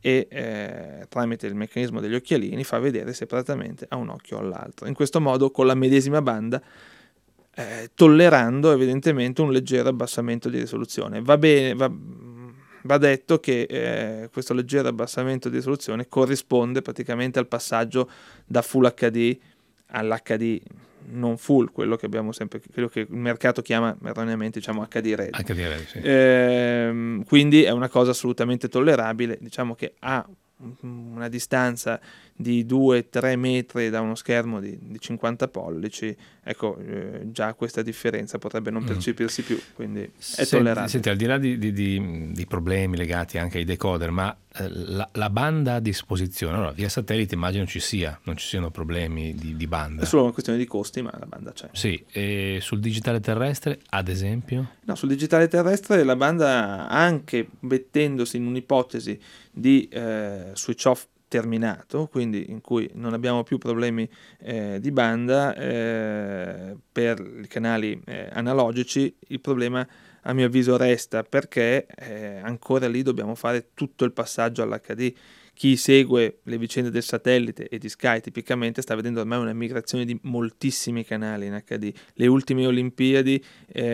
e tramite il meccanismo degli occhialini fa vedere separatamente a un occhio o all'altro. In questo modo, con la medesima banda, tollerando evidentemente un leggero abbassamento di risoluzione. Va bene, va detto che questo leggero abbassamento di risoluzione corrisponde praticamente al passaggio da Full HD all'HD non full, quello che abbiamo sempre, quello che il mercato chiama erroneamente, diciamo, HD Ready. HD Ready, sì. Quindi è una cosa assolutamente tollerabile, diciamo che ha una distanza di 2-3 metri da uno schermo di 50 pollici, ecco, già questa differenza potrebbe non percepirsi più, quindi è tollerabile. Senti, al di là di problemi legati anche ai decoder, ma la banda a disposizione, allora via satellite immagino non ci siano problemi di banda. È solo una questione di costi, ma la banda c'è. Sì, e sul digitale terrestre ad esempio? No, sul digitale terrestre la banda, anche mettendosi in un'ipotesi di switch off terminato, quindi in cui non abbiamo più problemi di banda per i canali analogici, il problema a mio avviso resta, perché ancora lì dobbiamo fare tutto il passaggio all'HD. Chi segue le vicende del satellite e di Sky tipicamente sta vedendo ormai una migrazione di moltissimi canali in HD. Le ultime Olimpiadi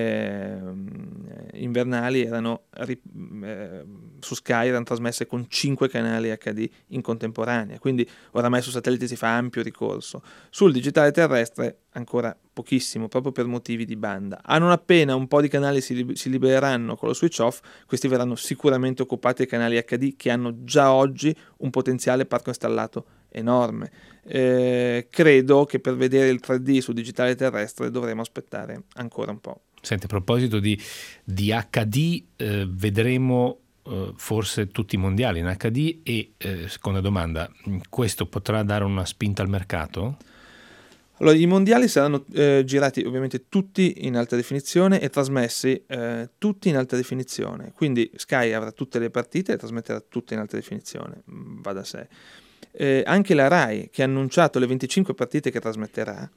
invernali erano su Sky, erano trasmesse con 5 canali HD in contemporanea, quindi oramai su satellite si fa ampio ricorso. Sul digitale terrestre ancora pochissimo, proprio per motivi di banda. A non appena un po' di canali si libereranno con lo switch off, questi verranno sicuramente occupati dai canali HD che hanno già oggi un potenziale parco installato enorme. Credo che per vedere il 3D sul digitale terrestre dovremo aspettare ancora un po'. Senti, a proposito di HD, vedremo forse tutti i mondiali in HD e, seconda domanda, questo potrà dare una spinta al mercato? Allora, i mondiali saranno girati ovviamente tutti in alta definizione e trasmessi tutti in alta definizione, quindi Sky avrà tutte le partite e trasmetterà tutte in alta definizione, va da sé. Anche la Rai, che ha annunciato le 25 partite che trasmetterà,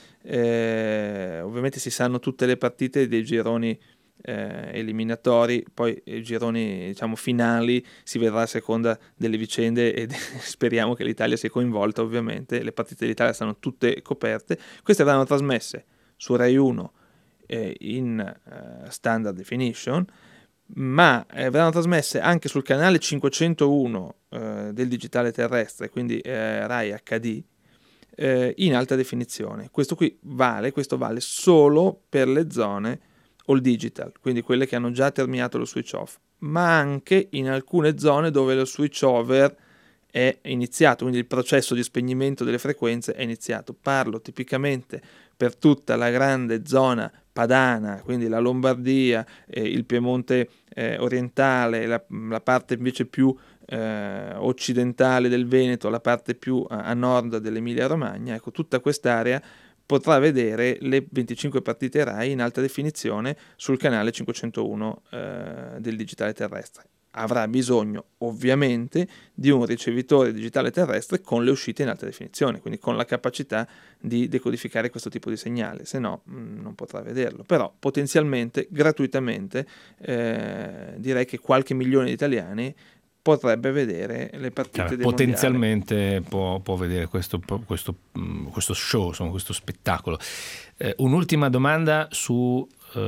ovviamente si sanno tutte le partite dei gironi eliminatori, poi i gironi, diciamo, finali si vedrà a seconda delle vicende e speriamo che l'Italia sia coinvolta. Ovviamente le partite dell'Italia saranno tutte coperte, queste verranno trasmesse su Rai 1 in standard definition, ma verranno trasmesse anche sul canale 501 del digitale terrestre, quindi Rai HD, in alta definizione. Questo vale solo per le zone all digital, quindi quelle che hanno già terminato lo switch off, ma anche in alcune zone dove lo switch over è iniziato, quindi il processo di spegnimento delle frequenze è iniziato. Parlo tipicamente per tutta la grande zona padana, quindi la Lombardia, il Piemonte orientale, la parte invece più occidentale del Veneto, la parte più a nord dell'Emilia Romagna. Ecco, tutta quest'area potrà vedere le 25 partite Rai in alta definizione sul canale 501 del digitale terrestre. Avrà bisogno ovviamente di un ricevitore digitale terrestre con le uscite in alta definizione, quindi con la capacità di decodificare questo tipo di segnale, se no non potrà vederlo. Però potenzialmente, gratuitamente, direi che qualche milione di italiani potrebbe vedere le partite dei potenzialmente può vedere questo show, insomma, questo spettacolo. Un'ultima domanda sui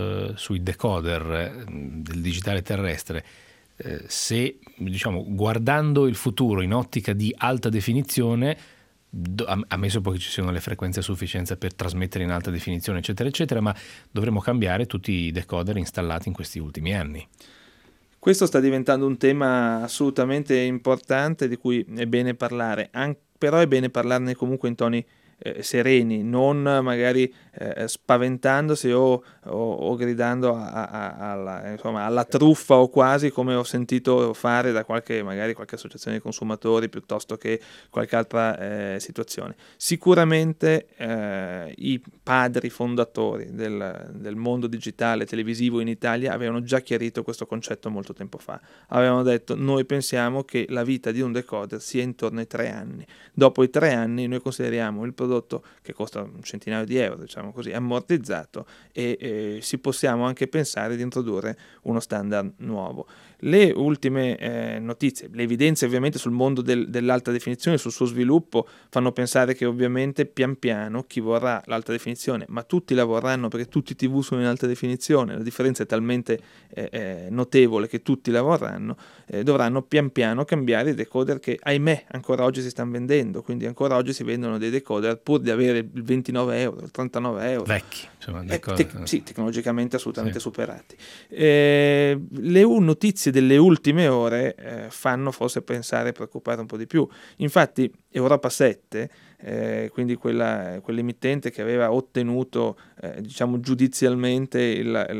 decoder del digitale terrestre. Se, diciamo, guardando il futuro in ottica di alta definizione, ammesso poi che ci siano le frequenze a sufficienza per trasmettere in alta definizione, eccetera eccetera, ma dovremo cambiare tutti i decoder installati in questi ultimi anni. Questo sta diventando un tema assolutamente importante di cui è bene parlare, però è bene parlarne comunque in toni sereni, non magari spaventandosi o gridando alla truffa o quasi, come ho sentito fare da qualche associazione di consumatori piuttosto che qualche altra situazione. Sicuramente i padri fondatori del mondo digitale televisivo in Italia avevano già chiarito questo concetto molto tempo fa. Avevano detto: noi pensiamo che la vita di un decoder sia intorno ai 3 anni. Dopo i 3 anni noi consideriamo il prodotto, che costa un centinaio di euro, diciamo diciamo così, ammortizzato e si possiamo anche pensare di introdurre uno standard nuovo. Le ultime notizie, le evidenze ovviamente sul mondo dell'alta definizione, sul suo sviluppo, fanno pensare che ovviamente pian piano chi vorrà l'alta definizione, ma tutti la vorranno perché tutti i TV sono in alta definizione, la differenza è talmente notevole che tutti la vorranno, dovranno pian piano cambiare i decoder che ahimè ancora oggi si stanno vendendo, quindi ancora oggi si vendono dei decoder pur di avere il 29 euro, il 39 euro. Vecchi, insomma, sì, tecnologicamente assolutamente superati. Le notizie delle ultime ore fanno forse pensare e preoccupare un po' di più. Infatti Europa 7, quindi quell'emittente che aveva ottenuto diciamo giudizialmente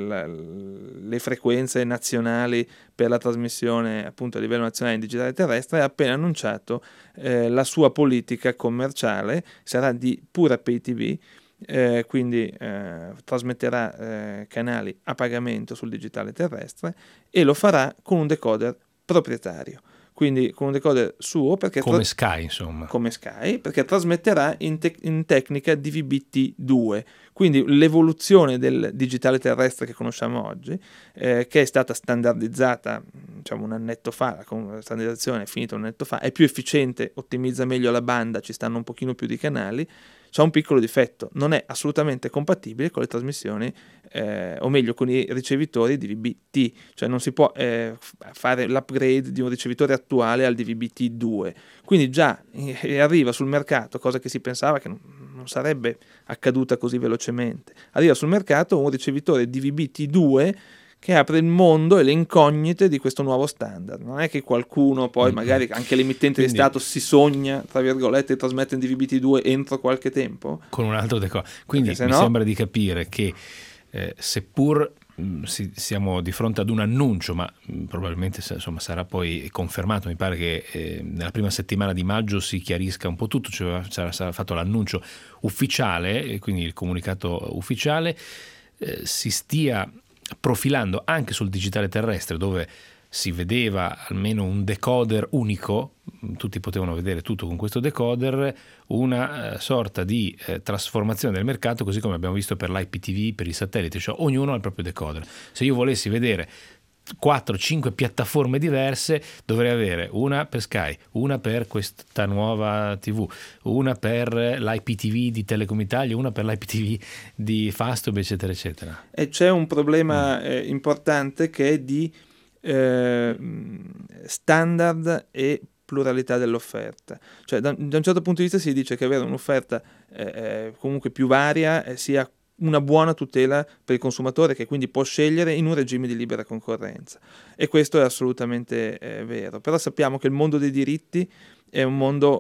le frequenze nazionali per la trasmissione appunto a livello nazionale in digitale terrestre, ha appena annunciato la sua politica commerciale, sarà di pura pay TV. Quindi trasmetterà canali a pagamento sul digitale terrestre e lo farà con un decoder proprietario, quindi con un decoder suo, perché come Sky, insomma, come Sky, perché trasmetterà in tecnica DVB-T2, quindi l'evoluzione del digitale terrestre che conosciamo oggi, che è stata standardizzata diciamo un annetto fa, la standardizzazione è finita un annetto fa, è più efficiente, ottimizza meglio la banda, ci stanno un pochino più di canali. C'ha un piccolo difetto, non è assolutamente compatibile con le trasmissioni, o meglio con i ricevitori DVB-T, cioè non si può fare l'upgrade di un ricevitore attuale al DVB-T2, quindi già arriva sul mercato, cosa che si pensava che non sarebbe accaduta così velocemente, arriva sul mercato un ricevitore DVB-T2 che apre il mondo e le incognite di questo nuovo standard. Non è che qualcuno poi, magari anche l'emittente di Stato, si sogna, tra virgolette, di trasmettere in DVB-T2 entro qualche tempo? Con un altro decoder. Quindi mi no... sembra di capire che seppur siamo di fronte ad un annuncio, ma probabilmente insomma sarà poi confermato, mi pare che nella prima settimana di maggio si chiarisca un po' tutto, cioè sarà fatto l'annuncio ufficiale, quindi il comunicato ufficiale, si stia profilando anche sul digitale terrestre, dove si vedeva almeno un decoder unico, tutti potevano vedere tutto con questo decoder, una sorta di trasformazione del mercato, così come abbiamo visto per l'IPTV, per i satelliti, cioè ognuno ha il proprio decoder. Se io volessi vedere 4-5 piattaforme diverse, dovrei avere una per Sky, una per questa nuova TV, una per l'IPTV di Telecom Italia, una per l'IPTV di Fastweb, eccetera eccetera. E c'è un problema importante che è di standard e pluralità dell'offerta, cioè da un certo punto di vista si dice che avere un'offerta comunque più varia sia una buona tutela per il consumatore, che quindi può scegliere in un regime di libera concorrenza, e questo è assolutamente vero. Però sappiamo che il mondo dei diritti è un mondo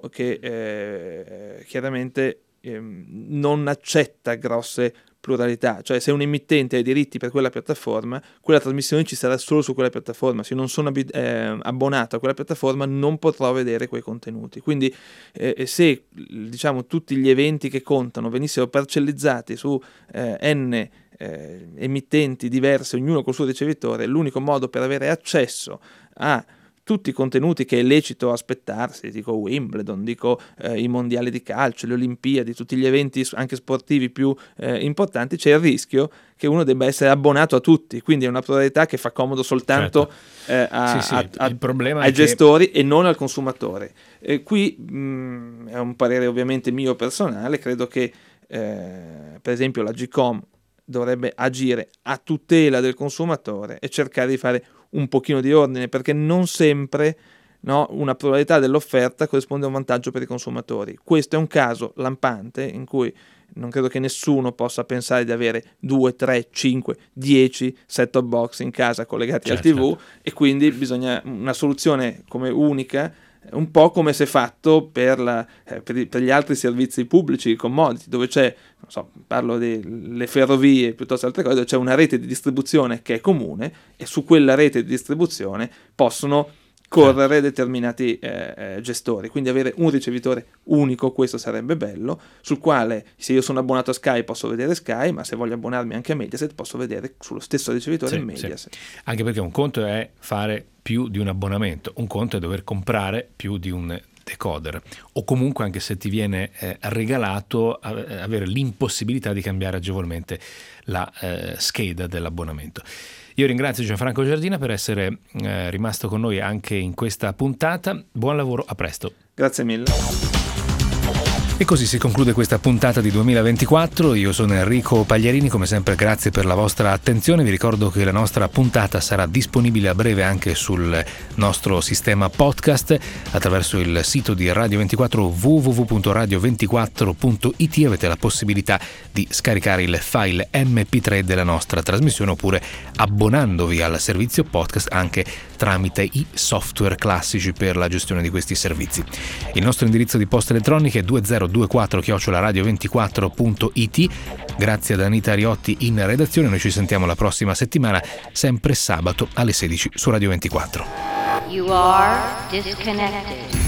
che chiaramente non accetta grosse pluralità, cioè se un emittente ha i diritti per quella piattaforma, quella trasmissione ci sarà solo su quella piattaforma. Se non sono abbonato a quella piattaforma non potrò vedere quei contenuti. Quindi se diciamo tutti gli eventi che contano venissero parcellizzati su n emittenti diverse, ognuno col suo ricevitore, l'unico modo per avere accesso a tutti i contenuti che è lecito aspettarsi, dico Wimbledon, dico i mondiali di calcio, le Olimpiadi, tutti gli eventi anche sportivi più importanti, c'è il rischio che uno debba essere abbonato a tutti, quindi è una pluralità che fa comodo soltanto il problema ai gestori e non al consumatore. Qui è un parere ovviamente mio personale, credo che per esempio la GCOM dovrebbe agire a tutela del consumatore e cercare di fare un pochino di ordine, perché non sempre una pluralità dell'offerta corrisponde a un vantaggio per i consumatori. Questo è un caso lampante in cui non credo che nessuno possa pensare di avere 2, 3, 5, 10 set-top box in casa collegati al TV, e quindi bisogna una soluzione come unica, un po' come se fatto per gli altri servizi pubblici, commodity, dove c'è, non so, parlo delle ferrovie piuttosto altre cose, dove c'è una rete di distribuzione che è comune, e su quella rete di distribuzione possono correre determinati gestori, quindi avere un ricevitore unico, questo sarebbe bello, sul quale se io sono abbonato a Sky posso vedere Sky, ma se voglio abbonarmi anche a Mediaset posso vedere sullo stesso ricevitore Mediaset. Sì. Anche perché un conto è fare più di un abbonamento, un conto è dover comprare più di un decoder, o comunque, anche se ti viene regalato, avere l'impossibilità di cambiare agevolmente la scheda dell'abbonamento. Io ringrazio Gianfranco Giardina per essere rimasto con noi anche in questa puntata. Buon lavoro, a presto. Grazie mille. E così si conclude questa puntata di 2024. Io sono Enrico Pagliarini, come sempre grazie per la vostra attenzione. Vi ricordo che la nostra puntata sarà disponibile a breve anche sul nostro sistema podcast attraverso il sito di Radio 24 www.radio24.it. Avete la possibilità di scaricare il file MP3 della nostra trasmissione, oppure abbonandovi al servizio podcast anche tramite i software classici per la gestione di questi servizi. Il nostro indirizzo di posta elettronica è 2024@radio24.it. Grazie ad Anita Riotti in redazione. Noi ci sentiamo la prossima settimana, sempre sabato alle 16 su Radio 24. You are disconnected.